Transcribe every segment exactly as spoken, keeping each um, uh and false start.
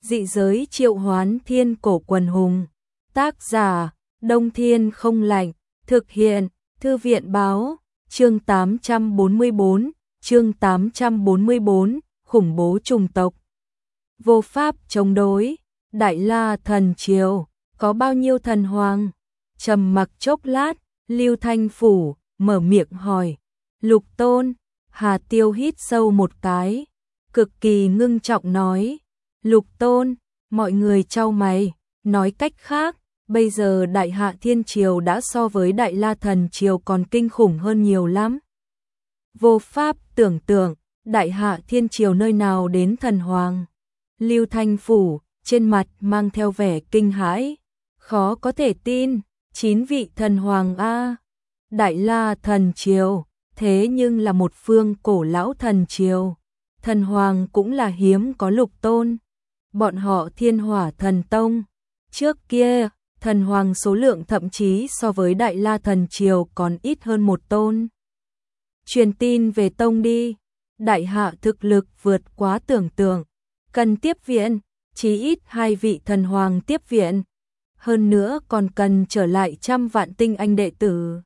Dị giới triệu hoán thiên cổ quần hùng. Tác giả, Đông Thiên không lạnh. Thực hiện, Thư viện báo. Chương tám trăm bốn mươi bốn, chương tám trăm bốn mươi bốn, khủng bố chủng tộc. Vô pháp chống đối. Đại La thần triều, có bao nhiêu thần hoàng? Trầm mặc chốc lát, Lưu Thanh Phủ mở miệng hỏi. Lục Tôn. Hà Tiêu hít sâu một cái, cực kỳ ngưng trọng nói. Lục Tôn. Mọi người chau mày. Nói cách khác, bây giờ Đại Hạ Thiên Triều đã so với Đại La Thần Triều còn kinh khủng hơn nhiều lắm. Vô pháp tưởng tượng, Đại Hạ Thiên Triều nơi nào đến thần hoàng. Lưu Thanh Phủ, trên mặt mang theo vẻ kinh hãi. Khó có thể tin, chín vị thần hoàng a. Đại La Thần Triều, thế nhưng là một phương cổ lão thần triều. Thần hoàng cũng là hiếm có Lục Tôn. Bọn họ Thiên Hỏa Thần Tông. Trước kia, thần hoàng số lượng thậm chí so với Đại La Thần Triều còn ít hơn một tôn. Truyền tin về tông đi. Đại Hạ thực lực vượt quá tưởng tượng. Cần tiếp viện, chí ít hai vị thần hoàng tiếp viện. Hơn nữa còn cần trở lại trăm vạn tinh anh đệ tử.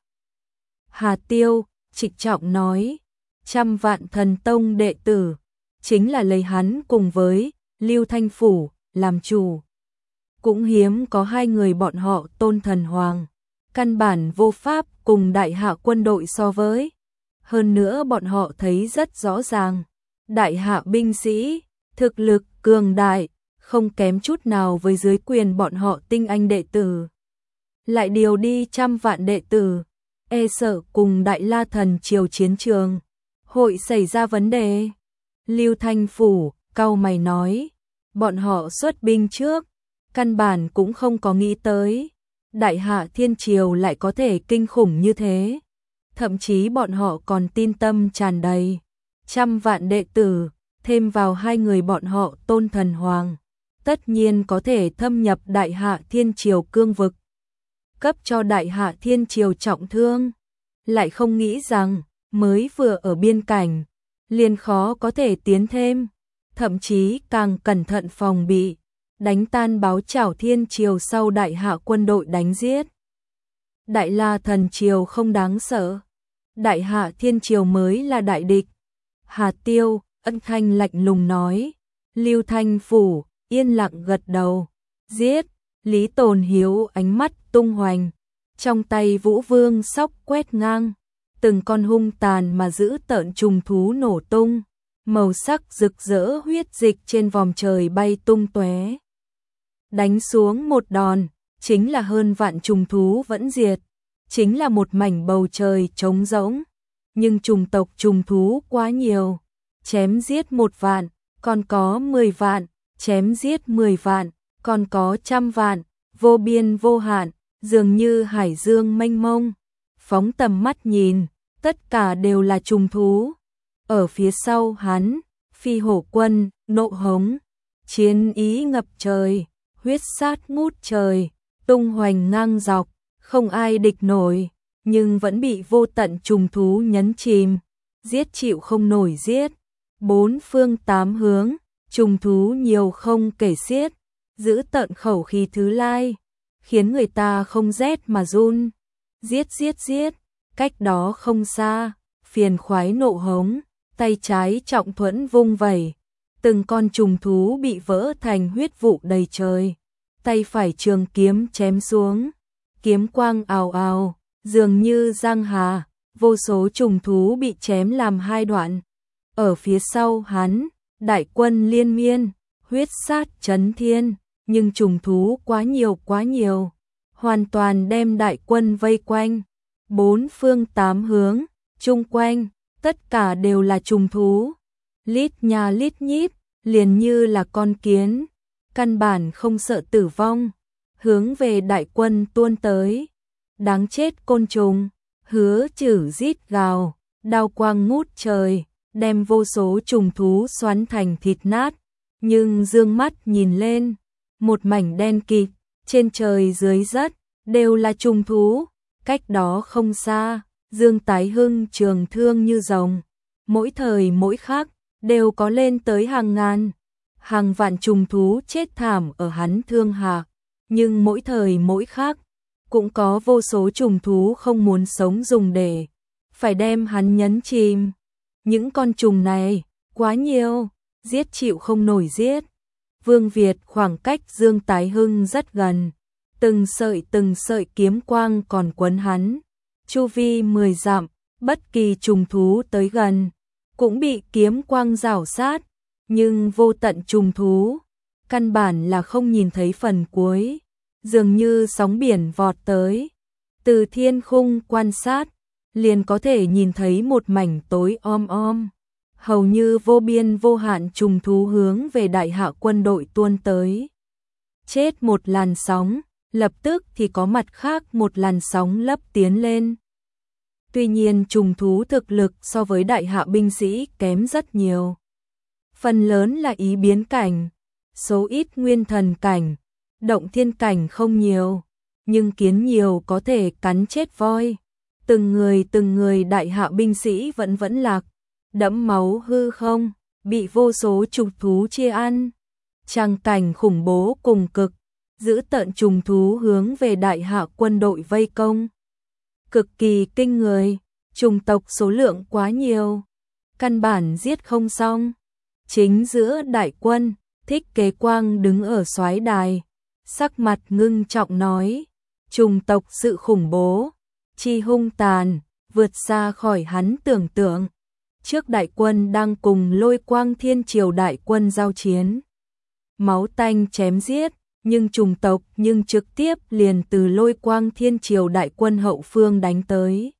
Hà Tiêu trịnh trọng nói, trăm vạn thần tông đệ tử, chính là lấy hắn cùng với Lưu Thanh Phủ làm chủ. Cũng hiếm có hai người bọn họ tôn thần hoàng, căn bản vô pháp cùng Đại Hạ quân đội so với. Hơn nữa bọn họ thấy rất rõ ràng, Đại Hạ binh sĩ, thực lực cường đại, không kém chút nào với dưới quyền bọn họ tinh anh đệ tử. Lại điều đi trăm vạn đệ tử, e sợ cùng Đại La Thần Triều chiến trường hội xảy ra vấn đề. Lưu Thanh Phủ cau mày nói, bọn họ xuất binh trước, căn bản cũng không có nghĩ tới Đại Hạ Thiên Triều lại có thể kinh khủng như thế. Thậm chí bọn họ còn tin tâm tràn đầy, trăm vạn đệ tử, thêm vào hai người bọn họ tôn thần hoàng, tất nhiên có thể thâm nhập Đại Hạ Thiên Triều cương vực, cấp cho Đại Hạ Thiên Triều trọng thương. Lại không nghĩ rằng, mới vừa ở biên cảnh, liền khó có thể tiến thêm, thậm chí càng cẩn thận phòng bị, đánh tan báo chảo Thiên Triều sau Đại Hạ quân đội đánh giết. Đại La Thần Triều không đáng sợ, Đại Hạ Thiên Triều mới là đại địch. Hà Tiêu ân thanh lạnh lùng nói. Lưu Thanh Phủ yên lặng gật đầu. Giết. Lý Tồn Hiếu ánh mắt tung hoành, trong tay Vũ Vương sóc quét ngang, từng con hung tàn mà giữ tợn trùng thú nổ tung, màu sắc rực rỡ huyết dịch trên vòm trời bay tung tóe. Đánh xuống một đòn, chính là hơn vạn trùng thú vẫn diệt, chính là một mảnh bầu trời trống rỗng. Nhưng trùng tộc trùng thú quá nhiều, chém giết một vạn, còn có mười vạn, chém giết mười vạn, còn có trăm vạn, vô biên vô hạn, dường như hải dương mênh mông. Phóng tầm mắt nhìn, tất cả đều là trùng thú. Ở phía sau hắn, Phi Hổ quân, nộ hống, chiến ý ngập trời, huyết sát ngút trời, tung hoành ngang dọc, không ai địch nổi, nhưng vẫn bị vô tận trùng thú nhấn chìm, giết chịu không nổi giết. Bốn phương tám hướng, trùng thú nhiều không kể xiết, giữ tận khẩu khí thứ lai, khiến người ta không rét mà run. Giết giết giết, cách đó không xa, phiền khoái nộ hống, tay trái trọng thuẫn vung vẩy, từng con trùng thú bị vỡ thành huyết vụ đầy trời, tay phải trường kiếm chém xuống, kiếm quang ào ào, dường như giang hà, vô số trùng thú bị chém làm hai đoạn. Ở phía sau hắn, đại quân liên miên, huyết sát chấn thiên, nhưng trùng thú quá nhiều quá nhiều, hoàn toàn đem đại quân vây quanh. Bốn phương tám hướng, chung quanh, tất cả đều là trùng thú, lít nha lít nhít, liền như là con kiến, căn bản không sợ tử vong, hướng về đại quân tuôn tới. Đáng chết côn trùng, Hứa Chử rít gào, đao quang ngút trời, đem vô số trùng thú xoắn thành thịt nát. Nhưng dương mắt nhìn lên, một mảnh đen kịt, trên trời dưới đất đều là trùng thú. Cách đó không xa, Dương Tái Hưng trường thương như rồng, mỗi thời mỗi khắc đều có lên tới hàng ngàn. Hàng vạn trùng thú chết thảm ở hắn thương hạ, nhưng mỗi thời mỗi khác, cũng có vô số trùng thú không muốn sống dùng để phải đem hắn nhấn chìm. Những con trùng này, quá nhiều, giết chịu không nổi giết. Vương Việt khoảng cách Dương Tái Hưng rất gần, từng sợi từng sợi kiếm quang còn quấn hắn. Chu vi mười dặm, bất kỳ trùng thú tới gần, cũng bị kiếm quang rảo sát, nhưng vô tận trùng thú, căn bản là không nhìn thấy phần cuối, dường như sóng biển vọt tới. Từ thiên khung quan sát, liền có thể nhìn thấy một mảnh tối om om, hầu như vô biên vô hạn trùng thú hướng về Đại Hạ quân đội tuôn tới. Chết một làn sóng, lập tức thì có mặt khác một làn sóng lấp tiến lên. Tuy nhiên trùng thú thực lực so với Đại Hạ binh sĩ kém rất nhiều. Phần lớn là ý biến cảnh, số ít nguyên thần cảnh, động thiên cảnh không nhiều, nhưng kiến nhiều có thể cắn chết voi. Từng người từng người Đại Hạ binh sĩ vẫn vẫn lạc, đẫm máu hư không, bị vô số trùng thú chia ăn. Tràng cảnh khủng bố cùng cực, giữ tận trùng thú hướng về Đại Hạ quân đội vây công. Cực kỳ kinh người, trùng tộc số lượng quá nhiều, căn bản giết không xong. Chính giữa đại quân, Thích Kế Quang đứng ở soái đài, sắc mặt ngưng trọng nói, trùng tộc sự khủng bố, chi hung tàn, vượt xa khỏi hắn tưởng tượng. Trước đại quân đang cùng Lôi Quang Thiên Triều đại quân giao chiến, máu tanh chém giết, nhưng trùng tộc nhưng trực tiếp liền từ Lôi Quang Thiên Triều đại quân hậu phương đánh tới,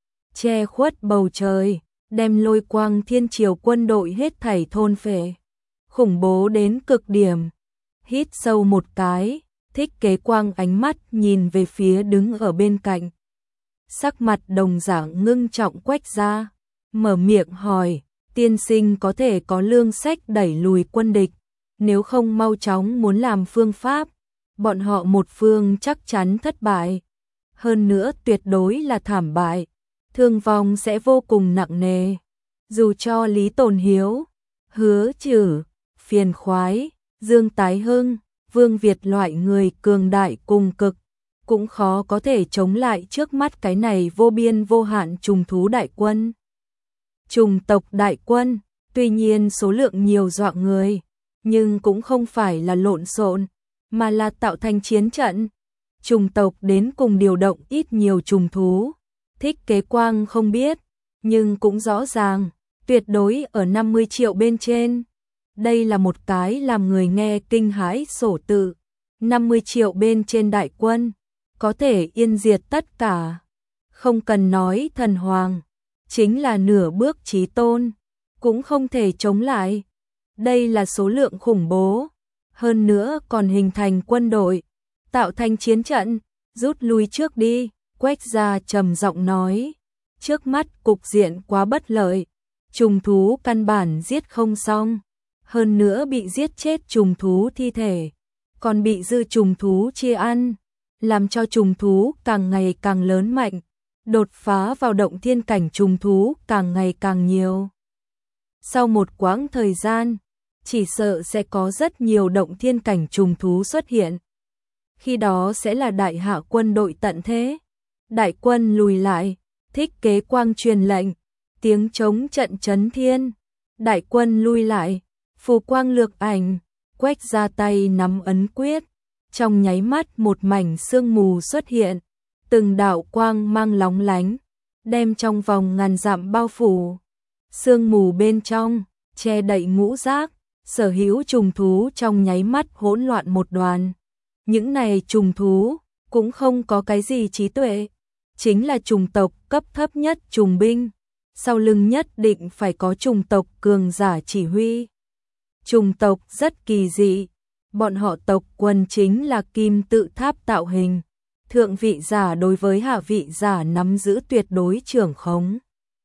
che khuất bầu trời, đem Lôi Quang Thiên Triều quân đội hết thảy thôn phệ, khủng bố đến cực điểm. Hít sâu một cái, Thích Kế Quang ánh mắt nhìn về phía đứng ở bên cạnh, sắc mặt đồng dạng ngưng trọng Quách Gia, mở miệng hỏi, tiên sinh có thể có lương sách đẩy lùi quân địch, nếu không mau chóng muốn làm phương pháp, bọn họ một phương chắc chắn thất bại, hơn nữa tuyệt đối là thảm bại, thương vong sẽ vô cùng nặng nề. Dù cho Lý Tồn Hiếu, Hứa Trử, Phiền Khoái, Dương Tái Hưng, Vương Việt loại người cường đại cùng cực, cũng khó có thể chống lại trước mắt cái này vô biên vô hạn trùng thú đại quân. Trùng tộc đại quân, tuy nhiên số lượng nhiều dọa người, nhưng cũng không phải là lộn xộn, mà là tạo thành chiến trận. Trùng tộc đến cùng điều động ít nhiều trùng thú, Thích Kế Quang không biết, nhưng cũng rõ ràng, tuyệt đối ở năm mươi triệu bên trên. Đây là một cái làm người nghe kinh hãi sổ tự, năm mươi triệu bên trên đại quân, có thể yên diệt tất cả. Không cần nói thần hoàng, chính là nửa bước chí tôn, cũng không thể chống lại. Đây là số lượng khủng bố, hơn nữa còn hình thành quân đội, tạo thành chiến trận, rút lui trước đi. Quách Gia trầm giọng nói, trước mắt cục diện quá bất lợi, trùng thú căn bản giết không xong, hơn nữa bị giết chết trùng thú thi thể, còn bị dư trùng thú chia ăn, làm cho trùng thú càng ngày càng lớn mạnh, đột phá vào động thiên cảnh trùng thú càng ngày càng nhiều. Sau một quãng thời gian, chỉ sợ sẽ có rất nhiều động thiên cảnh trùng thú xuất hiện. Khi đó sẽ là Đại Hạ quân đội tận thế. Đại quân lùi lại, Thích Kế Quang truyền lệnh, tiếng trống trận chấn thiên. Đại quân lui lại, phù quang lược ảnh, Quách Gia tay nắm ấn quyết, trong nháy mắt một mảnh sương mù xuất hiện, từng đạo quang mang lóng lánh, đem trong vòng ngàn dặm bao phủ. Sương mù bên trong che đậy ngũ giác, sở hữu trùng thú trong nháy mắt hỗn loạn một đoàn. Những này trùng thú cũng không có cái gì trí tuệ, chính là trùng tộc cấp thấp nhất trùng binh, sau lưng nhất định phải có trùng tộc cường giả chỉ huy. Trùng tộc rất kỳ dị, bọn họ tộc quần chính là kim tự tháp tạo hình, thượng vị giả đối với hạ vị giả nắm giữ tuyệt đối trưởng khống.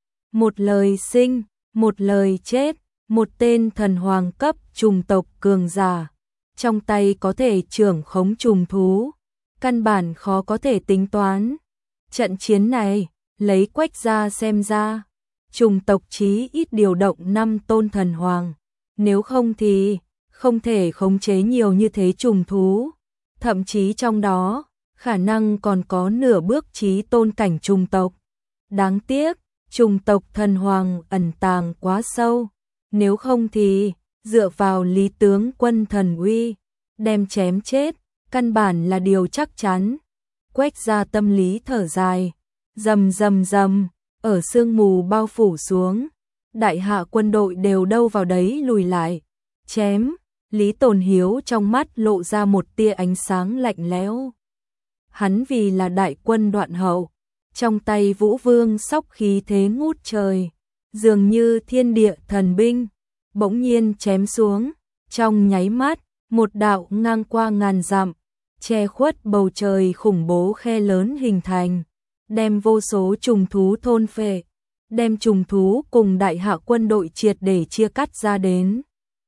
Một lời sinh, một lời chết, một tên thần hoàng cấp trùng tộc cường giả, trong tay có thể trưởng khống trùng thú, căn bản khó có thể tính toán. Trận chiến này, lấy Quách Gia xem ra, trùng tộc chí ít điều động năm tôn thần hoàng, nếu không thì không thể khống chế nhiều như thế trùng thú, thậm chí trong đó, khả năng còn có nửa bước chí tôn cảnh trùng tộc. Đáng tiếc, trùng tộc thần hoàng ẩn tàng quá sâu, nếu không thì, dựa vào lý tướng quân thần uy, đem chém chết, căn bản là điều chắc chắn. Quách gia tâm lý thở dài, rầm rầm rầm, ở sương mù bao phủ xuống, đại hạ quân đội đều đâu vào đấy lùi lại, chém. Lý Tồn Hiếu trong mắt lộ ra một tia ánh sáng lạnh lẽo. Hắn vì là đại quân đoạn hậu, trong tay Vũ Vương sóc khí thế ngút trời, dường như thiên địa thần binh, bỗng nhiên chém xuống, trong nháy mắt, một đạo ngang qua ngàn dặm, che khuất bầu trời khủng bố khe lớn hình thành, đem vô số trùng thú thôn phệ, đem trùng thú cùng đại hạ quân đội triệt để chia cắt ra đến.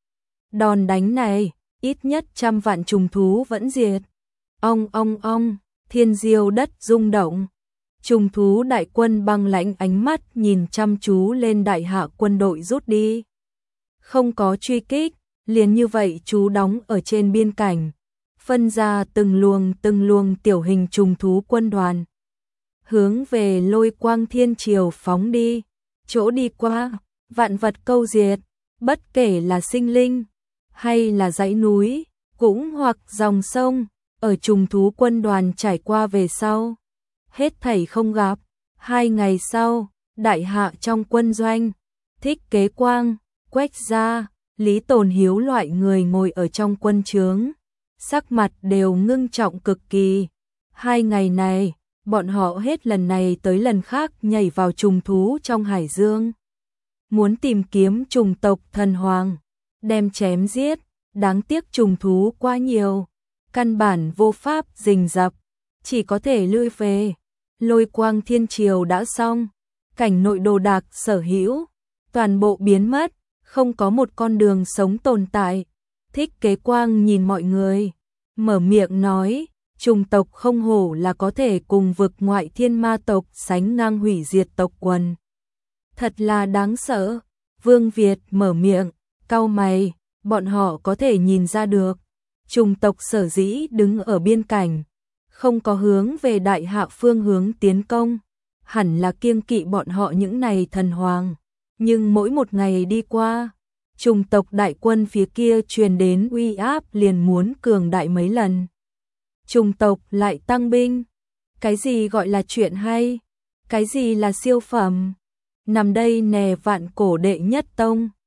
Đòn đánh này, ít nhất trăm vạn trùng thú vẫn diệt. Ong ong ong, thiên diêu đất rung động. Trùng thú đại quân băng lãnh ánh mắt nhìn chăm chú lên đại hạ quân đội rút đi. Không có truy kích, liền như vậy chú đóng ở trên biên cảnh, phân ra từng luồng từng luồng tiểu hình trùng thú quân đoàn. Hướng về Lôi Quang Thiên Triều phóng đi, chỗ đi qua, vạn vật câu diệt, bất kể là sinh linh, hay là dãy núi, cũng hoặc dòng sông, ở trùng thú quân đoàn trải qua về sau. Hết thảy không gặp, hai ngày sau, đại hạ trong quân doanh, Thích Kế Quang, Quách gia, Lý Tồn Hiếu loại người ngồi ở trong quân trướng, sắc mặt đều ngưng trọng cực kỳ. Hai ngày này, bọn họ hết lần này tới lần khác nhảy vào trùng thú trong hải dương. Muốn tìm kiếm trùng tộc thần hoàng, đem chém giết, đáng tiếc trùng thú quá nhiều, căn bản vô pháp rình rập, chỉ có thể lui về. Lôi Quang Thiên Triều đã xong, cảnh nội đồ đạc sở hữu, toàn bộ biến mất, không có một con đường sống tồn tại. Thích Kế Quang nhìn mọi người, mở miệng nói, trùng tộc không hổ là có thể cùng vực ngoại thiên ma tộc sánh ngang hủy diệt tộc quần. Thật là đáng sợ. Vương Việt mở miệng, cau mày, bọn họ có thể nhìn ra được, trùng tộc sở dĩ đứng ở biên cảnh, không có hướng về đại hạ phương hướng tiến công, hẳn là kiêng kỵ bọn họ những này thần hoàng. Nhưng mỗi một ngày đi qua, trùng tộc đại quân phía kia truyền đến uy áp liền muốn cường đại mấy lần. Trùng tộc lại tăng binh. Cái gì gọi là chuyện hay? Cái gì là siêu phẩm? Nằm đây nè vạn cổ đệ nhất tông.